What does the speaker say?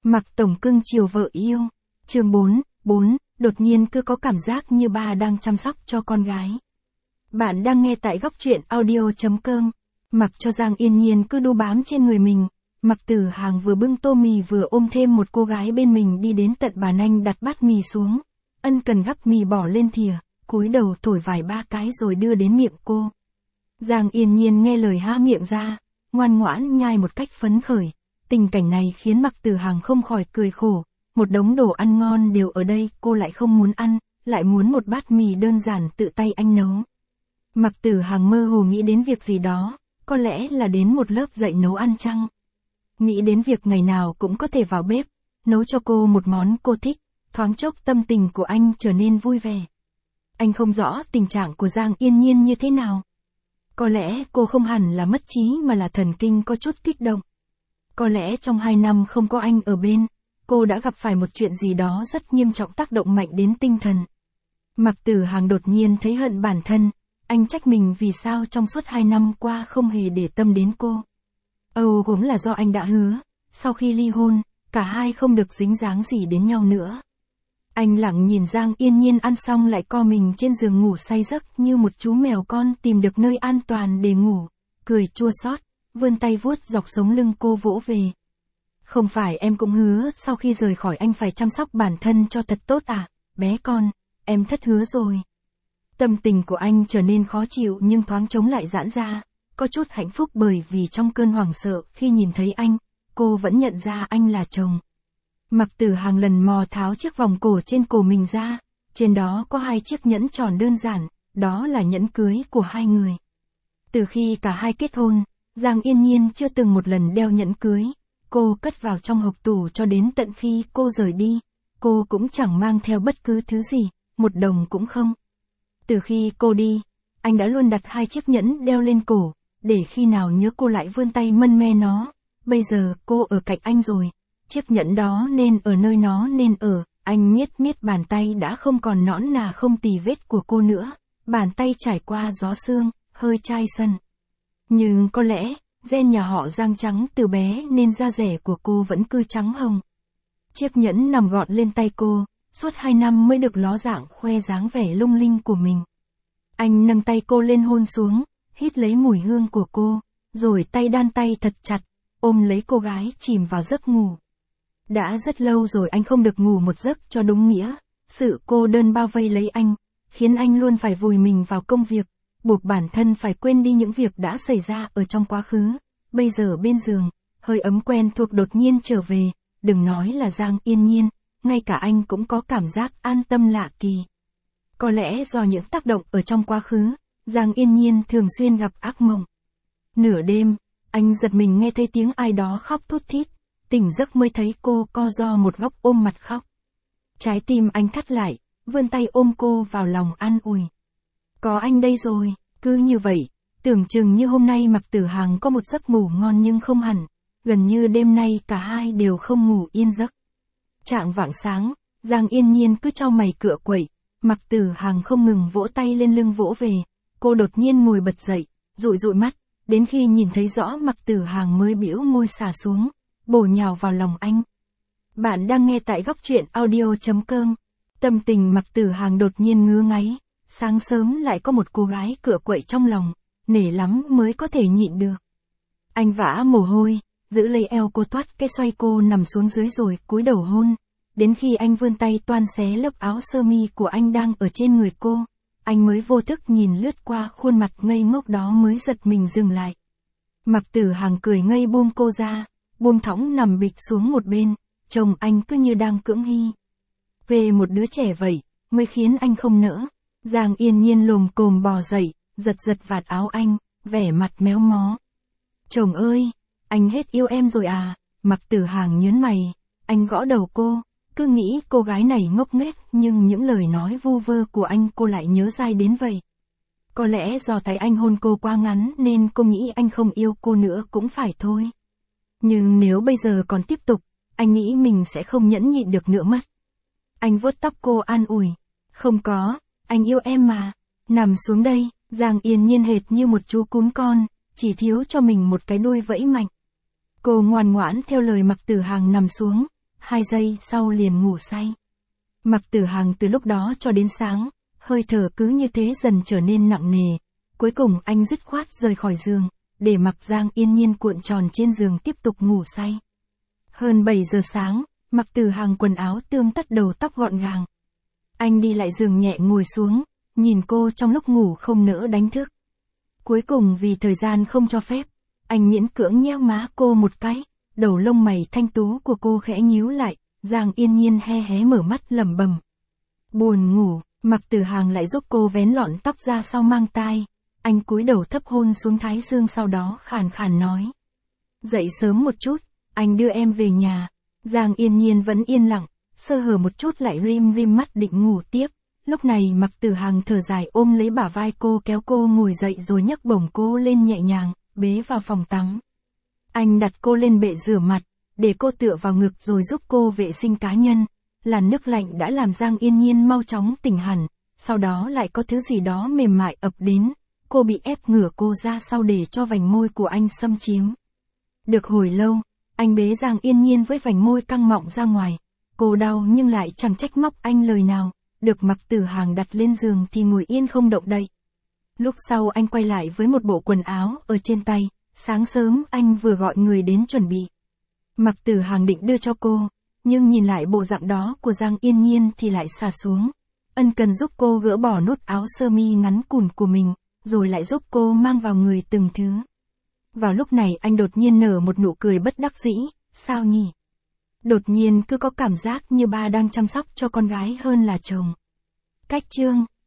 Mặc tổng cưng chiều vợ yêu. Chương 4, đột nhiên cứ có cảm giác như ba đang chăm sóc cho con gái. Bạn đang nghe tại góc truyện audio.com. Mặc cho Giang Yên Nhiên cứ đu bám trên người mình, Mặc Tử Hàng vừa bưng tô mì vừa ôm thêm một cô gái bên mình đi đến tận bàn anh đặt bát mì xuống. Ân cần gắp mì bỏ lên thìa, cúi đầu thổi vài ba cái rồi đưa đến miệng cô. Giang Yên Nhiên nghe lời há miệng ra, ngoan ngoãn nhai một cách phấn khởi. Tình cảnh này khiến Mặc Tử Hàng không khỏi cười khổ, một đống đồ ăn ngon đều ở đây, cô lại không muốn ăn, lại muốn một bát mì đơn giản tự tay anh nấu. Mặc Tử Hàng mơ hồ nghĩ đến việc gì đó, có lẽ là đến một lớp dạy nấu ăn chăng? Nghĩ đến việc ngày nào cũng có thể vào bếp, nấu cho cô một món cô thích, thoáng chốc tâm tình của anh trở nên vui vẻ. Anh không rõ tình trạng của Giang Yên Nhiên như thế nào. Có lẽ cô không hẳn là mất trí mà là thần kinh có chút kích động. Có lẽ trong 2 năm không có anh ở bên, cô đã gặp phải một chuyện gì đó rất nghiêm trọng tác động mạnh đến tinh thần. Mặc Tử Hàng đột nhiên thấy hận bản thân, anh trách mình vì sao trong suốt 2 năm qua không hề để tâm đến cô. Cũng là do anh đã hứa, sau khi ly hôn, cả hai không được dính dáng gì đến nhau nữa. Anh lặng nhìn Giang Yên Nhiên ăn xong lại co mình trên giường ngủ say giấc như một chú mèo con tìm được nơi an toàn để ngủ, cười chua xót, vươn tay vuốt dọc sống lưng cô vỗ về. Không phải em cũng hứa sau khi rời khỏi anh phải chăm sóc bản thân cho thật tốt à, bé con, em thất hứa rồi. Tâm tình của anh trở nên khó chịu nhưng thoáng trống lại giãn ra, có chút hạnh phúc bởi vì trong cơn hoảng sợ khi nhìn thấy anh, cô vẫn nhận ra anh là chồng. Mặc Tử Hàng lần mò tháo chiếc vòng cổ trên cổ mình ra, trên đó có 2 chiếc nhẫn tròn đơn giản, đó là nhẫn cưới của hai người. Từ khi cả hai kết hôn, Giang Yên Nhiên chưa từng một lần đeo nhẫn cưới, cô cất vào trong hộc tủ cho đến tận khi cô rời đi, cô cũng chẳng mang theo bất cứ thứ gì, một đồng cũng không. Từ khi cô đi, anh đã luôn đặt 2 chiếc nhẫn đeo lên cổ, để khi nào nhớ cô lại vươn tay mân me nó, bây giờ cô ở cạnh anh rồi, chiếc nhẫn đó nên ở nơi nó nên ở, anh miết bàn tay đã không còn nõn nà không tì vết của cô nữa, bàn tay trải qua gió sương, hơi chai sần. Nhưng có lẽ, gen nhà họ Giang trắng từ bé nên da rẻ của cô vẫn cứ trắng hồng. Chiếc nhẫn nằm gọn lên tay cô, suốt 2 năm mới được ló dạng khoe dáng vẻ lung linh của mình. Anh nâng tay cô lên hôn xuống, hít lấy mùi hương của cô, rồi tay đan tay thật chặt, ôm lấy cô gái chìm vào giấc ngủ. Đã rất lâu rồi anh không được ngủ một giấc cho đúng nghĩa, sự cô đơn bao vây lấy anh, khiến anh luôn phải vùi mình vào công việc, buộc bản thân phải quên đi những việc đã xảy ra ở trong quá khứ. Bây giờ bên giường, hơi ấm quen thuộc đột nhiên trở về, đừng nói là Giang Yên Nhiên, ngay cả anh cũng có cảm giác an tâm lạ kỳ. Có lẽ do những tác động ở trong quá khứ, Giang Yên Nhiên thường xuyên gặp ác mộng. Nửa đêm, anh giật mình nghe thấy tiếng ai đó khóc thút thít, tỉnh giấc mới thấy cô co ro một góc ôm mặt khóc. Trái tim anh thắt lại, vươn tay ôm cô vào lòng an ủi. Có anh đây rồi, cứ như vậy, tưởng chừng như hôm nay Mặc Tử Hàng có một giấc ngủ ngon nhưng không hẳn, gần như đêm nay cả hai đều không ngủ yên giấc. Chạng vạng sáng, Giang Yên Nhiên cứ chau mày cựa quậy, Mặc Tử Hàng không ngừng vỗ tay lên lưng vỗ về, cô đột nhiên ngồi bật dậy, dụi mắt, đến khi nhìn thấy rõ Mặc Tử Hàng mới bĩu môi xả xuống, bổ nhào vào lòng anh. Bạn đang nghe tại góc truyện audio.com. Tâm tình Mặc Tử Hàng đột nhiên ngứa ngáy, sáng sớm lại có một cô gái cựa quậy trong lòng, nể lắm mới có thể nhịn được. Anh vã mồ hôi, giữ lấy eo cô thoát cái xoay cô nằm xuống dưới rồi cúi đầu hôn, đến khi anh vươn tay toan xé lớp áo sơ mi của anh đang ở trên người cô, anh mới vô thức nhìn lướt qua khuôn mặt ngây ngốc đó mới giật mình dừng lại. Mặc Tử Hàng cười ngây buông cô ra, buông thõng nằm bịch xuống một bên, chồng anh cứ như đang cưỡng hy. Về một đứa trẻ vậy, mới khiến anh không nỡ. Giang Yên Nhiên lồm cồm bò dậy, giật vạt áo anh, vẻ mặt méo mó. Chồng ơi, anh hết yêu em rồi à? Mặc Tử Hàng nhớn mày, anh gõ đầu cô, cứ nghĩ cô gái này ngốc nghếch nhưng những lời nói vu vơ của anh cô lại nhớ dai đến vậy. Có lẽ do thấy anh hôn cô quá ngắn nên cô nghĩ anh không yêu cô nữa cũng phải thôi. Nhưng nếu bây giờ còn tiếp tục, anh nghĩ mình sẽ không nhẫn nhịn được nữa mất. Anh vuốt tóc cô an ủi. Không có, anh yêu em mà. Nằm xuống đây, Giang Yên Nhiên hệt như một chú cún con, chỉ thiếu cho mình một cái đuôi vẫy mạnh. Cô ngoan ngoãn theo lời Mặc Tử Hàng nằm xuống, 2 giây sau liền ngủ say. Mạc Tử Hằng từ lúc đó cho đến sáng, hơi thở cứ như thế dần trở nên nặng nề. Cuối cùng anh dứt khoát rời khỏi giường, để mặc Giang Yên Nhiên cuộn tròn trên giường tiếp tục ngủ say. Hơn 7 giờ sáng, Mạc Tử Hằng quần áo tươm tất đầu tóc gọn gàng. Anh đi lại giường nhẹ ngồi xuống, nhìn cô trong lúc ngủ không nỡ đánh thức. Cuối cùng vì thời gian không cho phép, anh miễn cưỡng nhéo má cô một cái, đầu lông mày thanh tú của cô khẽ nhíu lại, Giang Yên Nhiên hé hé mở mắt lẩm bẩm. Buồn ngủ, Mạc Tử Hằng lại giúp cô vén lọn tóc ra sau mang tai. Anh cúi đầu thấp hôn xuống thái dương sau đó khàn khàn nói. Dậy sớm một chút, anh đưa em về nhà. Giang Yên Nhiên vẫn yên lặng, sơ hở một chút lại rim rim mắt định ngủ tiếp. Lúc này Mạc Tử Hằng thở dài ôm lấy bả vai cô kéo cô ngồi dậy rồi nhấc bổng cô lên nhẹ nhàng, bế vào phòng tắm. Anh đặt cô lên bệ rửa mặt, để cô tựa vào ngực rồi giúp cô vệ sinh cá nhân. Làn nước lạnh đã làm Giang Yên Nhiên mau chóng tỉnh hẳn, sau đó lại có thứ gì đó mềm mại ập đến. Cô bị ép ngửa cô ra sau để cho vành môi của anh xâm chiếm. Được hồi lâu, anh bế Giang Yên Nhiên với vành môi căng mọng ra ngoài. Cô đau nhưng lại chẳng trách móc anh lời nào, được Mạc Tử Hằng đặt lên giường thì ngồi yên không động đậy. Lúc sau anh quay lại với một bộ quần áo ở trên tay, sáng sớm anh vừa gọi người đến chuẩn bị. Mạc Tử Hằng định đưa cho cô, nhưng nhìn lại bộ dạng đó của Giang Yên Nhiên thì lại xà xuống. Ân cần giúp cô gỡ bỏ nút áo sơ mi ngắn cùn của mình, rồi lại giúp cô mang vào người từng thứ. Vào lúc này anh đột nhiên nở một nụ cười bất đắc dĩ, sao nhỉ? Đột nhiên cứ có cảm giác như ba đang chăm sóc cho con gái hơn là chồng. Cách chương